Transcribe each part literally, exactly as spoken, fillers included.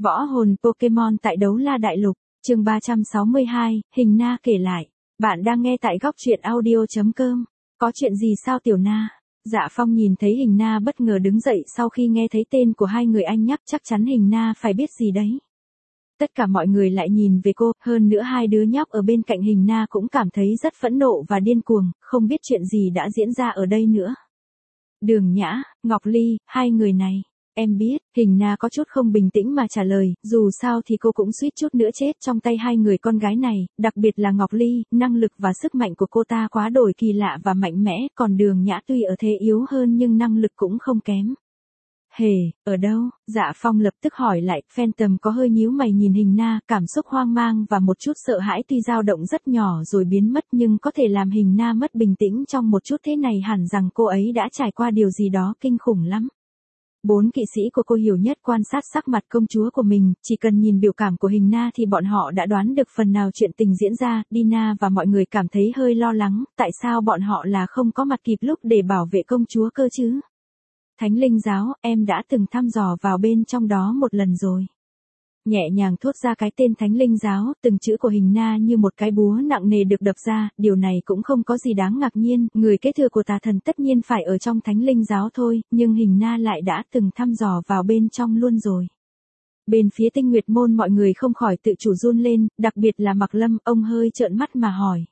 Võ hồn Pokemon tại Đấu La Đại Lục, chương ba trăm sáu mươi hai, Hình Na kể lại. Bạn đang nghe tại góc truyện audio chấm com. Có chuyện gì sao Tiểu Na? Dạ Phong nhìn thấy Hình Na bất ngờ đứng dậy sau khi nghe thấy tên của hai người anh nhắc, chắc chắn Hình Na phải biết gì đấy. Tất cả mọi người lại nhìn về cô, hơn nữa hai đứa nhóc ở bên cạnh Hình Na cũng cảm thấy rất phẫn nộ và điên cuồng, không biết chuyện gì đã diễn ra ở đây nữa. Đường Nhã, Ngọc Ly, hai người này. Em biết, Hình Na có chút không bình tĩnh mà trả lời, dù sao thì cô cũng suýt chút nữa chết trong tay hai người con gái này, đặc biệt là Ngọc Ly, năng lực và sức mạnh của cô ta quá đổi kỳ lạ và mạnh mẽ, còn Đường Nhã tuy ở thế yếu hơn nhưng năng lực cũng không kém. Hề, ở đâu? Dạ Phong lập tức hỏi lại, Phantom có hơi nhíu mày nhìn Hình Na, cảm xúc hoang mang và một chút sợ hãi tuy dao động rất nhỏ rồi biến mất nhưng có thể làm Hình Na mất bình tĩnh trong một chút thế này hẳn rằng cô ấy đã trải qua điều gì đó kinh khủng lắm. Bốn kỵ sĩ của cô hiểu nhất quan sát sắc mặt công chúa của mình, chỉ cần nhìn biểu cảm của Hình Na thì bọn họ đã đoán được phần nào chuyện tình diễn ra. Dina và mọi người cảm thấy hơi lo lắng, tại sao bọn họ là không có mặt kịp lúc để bảo vệ công chúa cơ chứ? Thánh linh giáo, em đã từng thăm dò vào bên trong đó một lần rồi. Nhẹ nhàng thốt ra cái tên Thánh linh giáo, từng chữ của Hình Na như một cái búa nặng nề được đập ra, điều này cũng không có gì đáng ngạc nhiên, người kế thừa của tà thần tất nhiên phải ở trong Thánh linh giáo thôi, nhưng Hình Na lại đã từng thăm dò vào bên trong luôn rồi. Bên phía Tinh Nguyệt môn mọi người không khỏi tự chủ run lên, đặc biệt là Mạc Lâm, ông hơi trợn mắt mà hỏi.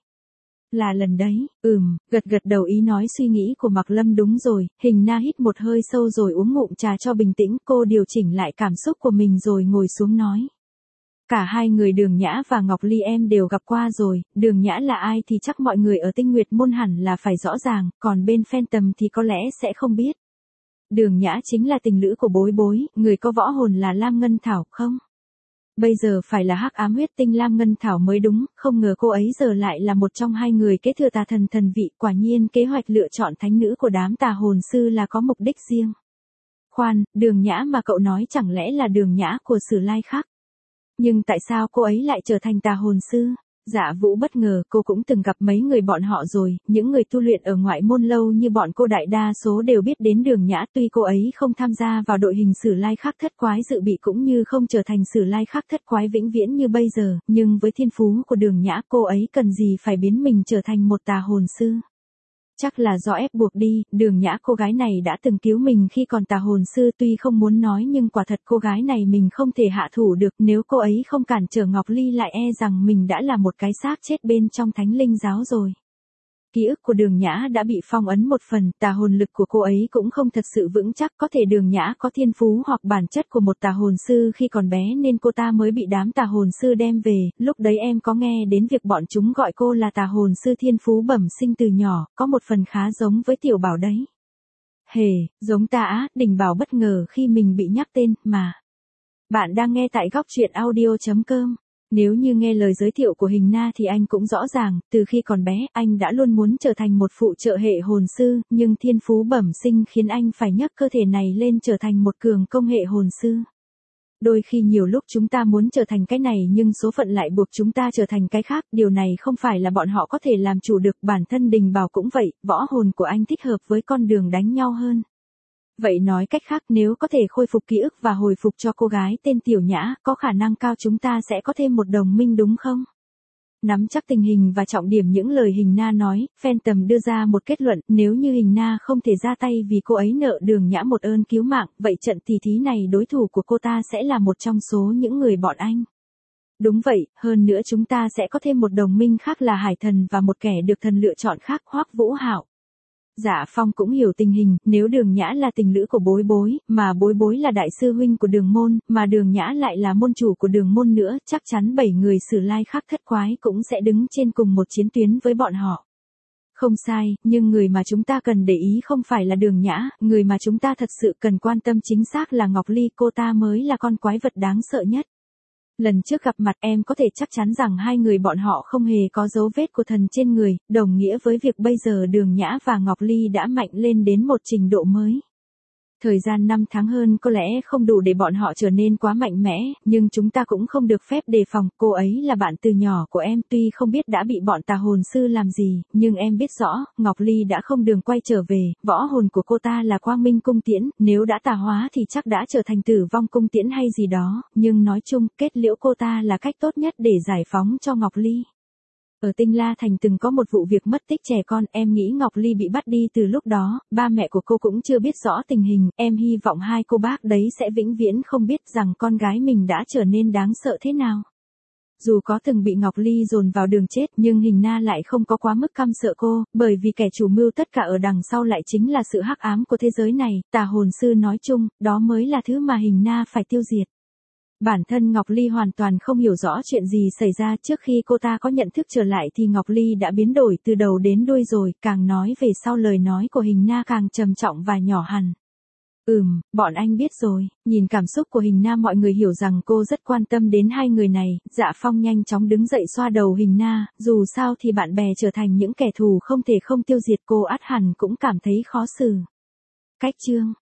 Là lần đấy, ừm, gật gật đầu ý nói suy nghĩ của Mạc Lâm đúng rồi, Hình Na hít một hơi sâu rồi uống ngụm trà cho bình tĩnh, cô điều chỉnh lại cảm xúc của mình rồi ngồi xuống nói. Cả hai người Đường Nhã và Ngọc Ly em đều gặp qua rồi, Đường Nhã là ai thì chắc mọi người ở Tinh Nguyệt môn hẳn là phải rõ ràng, còn bên Phantom thì có lẽ sẽ không biết. Đường Nhã chính là tình lữ của Bối Bối, người có võ hồn là Lam Ngân Thảo, không? Bây giờ phải là hắc ám huyết tinh Lam Ngân Thảo mới đúng, không ngờ cô ấy giờ lại là một trong hai người kế thừa tà thần thần vị, quả nhiên kế hoạch lựa chọn thánh nữ của đám tà hồn sư là có mục đích riêng. Khoan, Đường Nhã mà cậu nói chẳng lẽ là Đường Nhã của Sử Lai Khắc? Nhưng tại sao cô ấy lại trở thành tà hồn sư? Dạ Vũ bất ngờ, cô cũng từng gặp mấy người bọn họ rồi, những người tu luyện ở ngoại môn lâu như bọn cô đại đa số đều biết đến Đường Nhã, tuy cô ấy không tham gia vào đội hình Sử Lai Khắc thất quái dự bị cũng như không trở thành Sử Lai Khắc thất quái vĩnh viễn như bây giờ, nhưng với thiên phú của Đường Nhã cô ấy cần gì phải biến mình trở thành một tà hồn sư. Chắc là do ép buộc đi, Đường Nhã cô gái này đã từng cứu mình khi còn tà hồn sư, tuy không muốn nói nhưng quả thật cô gái này mình không thể hạ thủ được, nếu cô ấy không cản trở Ngọc Ly lại e rằng mình đã là một cái xác chết bên trong Thánh linh giáo rồi. Ký ức của Đường Nhã đã bị phong ấn một phần, tà hồn lực của cô ấy cũng không thật sự vững chắc, có thể Đường Nhã có thiên phú hoặc bản chất của một tà hồn sư khi còn bé nên cô ta mới bị đám tà hồn sư đem về, lúc đấy em có nghe đến việc bọn chúng gọi cô là tà hồn sư thiên phú bẩm sinh từ nhỏ, có một phần khá giống với Tiểu Bảo đấy. Hề, giống ta á, Đình Bảo bất ngờ khi mình bị nhắc tên, mà. Bạn đang nghe tại góc truyện audio chấm com. Nếu như nghe lời giới thiệu của Hình Na thì anh cũng rõ ràng, từ khi còn bé, anh đã luôn muốn trở thành một phụ trợ hệ hồn sư, nhưng thiên phú bẩm sinh khiến anh phải nhấc cơ thể này lên trở thành một cường công hệ hồn sư. Đôi khi nhiều lúc chúng ta muốn trở thành cái này nhưng số phận lại buộc chúng ta trở thành cái khác, điều này không phải là bọn họ có thể làm chủ được, bản thân Đình Bảo cũng vậy, võ hồn của anh thích hợp với con đường đánh nhau hơn. Vậy nói cách khác nếu có thể khôi phục ký ức và hồi phục cho cô gái tên Tiểu Nhã, có khả năng cao chúng ta sẽ có thêm một đồng minh đúng không? Nắm chắc tình hình và trọng điểm những lời Hình Na nói, Phantom đưa ra một kết luận, nếu như Hình Na không thể ra tay vì cô ấy nợ Đường Nhã một ơn cứu mạng, vậy trận tỉ thí này đối thủ của cô ta sẽ là một trong số những người bọn anh. Đúng vậy, hơn nữa chúng ta sẽ có thêm một đồng minh khác là Hải Thần và một kẻ được thần lựa chọn khác, Hoắc Vũ Hạo. Dạ Phong cũng hiểu tình hình, nếu Đường Nhã là tình lữ của Bối Bối, mà Bối Bối là đại sư huynh của Đường môn, mà Đường Nhã lại là môn chủ của Đường môn nữa, chắc chắn bảy người Sử Lai Khắc thất quái cũng sẽ đứng trên cùng một chiến tuyến với bọn họ. Không sai, nhưng người mà chúng ta cần để ý không phải là Đường Nhã, người mà chúng ta thật sự cần quan tâm chính xác là Ngọc Ly, cô ta mới là con quái vật đáng sợ nhất. Lần trước gặp mặt em có thể chắc chắn rằng hai người bọn họ không hề có dấu vết của thần trên người, đồng nghĩa với việc bây giờ Đường Nhã và Ngọc Ly đã mạnh lên đến một trình độ mới. Thời gian năm tháng hơn có lẽ không đủ để bọn họ trở nên quá mạnh mẽ, nhưng chúng ta cũng không được phép đề phòng, cô ấy là bạn từ nhỏ của em, tuy không biết đã bị bọn tà hồn sư làm gì, nhưng em biết rõ, Ngọc Ly đã không đường quay trở về, võ hồn của cô ta là Quang Minh cung tiễn, nếu đã tà hóa thì chắc đã trở thành Tử Vong cung tiễn hay gì đó, nhưng nói chung, kết liễu cô ta là cách tốt nhất để giải phóng cho Ngọc Ly. Ở Tinh La Thành từng có một vụ việc mất tích trẻ con, em nghĩ Ngọc Ly bị bắt đi từ lúc đó, ba mẹ của cô cũng chưa biết rõ tình hình, em hy vọng hai cô bác đấy sẽ vĩnh viễn không biết rằng con gái mình đã trở nên đáng sợ thế nào. Dù có từng bị Ngọc Ly dồn vào đường chết, nhưng Hình Na lại không có quá mức căm sợ cô, bởi vì kẻ chủ mưu tất cả ở đằng sau lại chính là sự hắc ám của thế giới này, tà hồn sư nói chung, đó mới là thứ mà Hình Na phải tiêu diệt. Bản thân Ngọc Ly hoàn toàn không hiểu rõ chuyện gì xảy ra, trước khi cô ta có nhận thức trở lại thì Ngọc Ly đã biến đổi từ đầu đến đuôi rồi, càng nói về sau lời nói của Hình Na càng trầm trọng và nhỏ hẳn. Ừm, bọn anh biết rồi, nhìn cảm xúc của Hình Na mọi người hiểu rằng cô rất quan tâm đến hai người này, Dạ Phong nhanh chóng đứng dậy xoa đầu Hình Na, dù sao thì bạn bè trở thành những kẻ thù không thể không tiêu diệt cô ắt hẳn cũng cảm thấy khó xử. Cách chương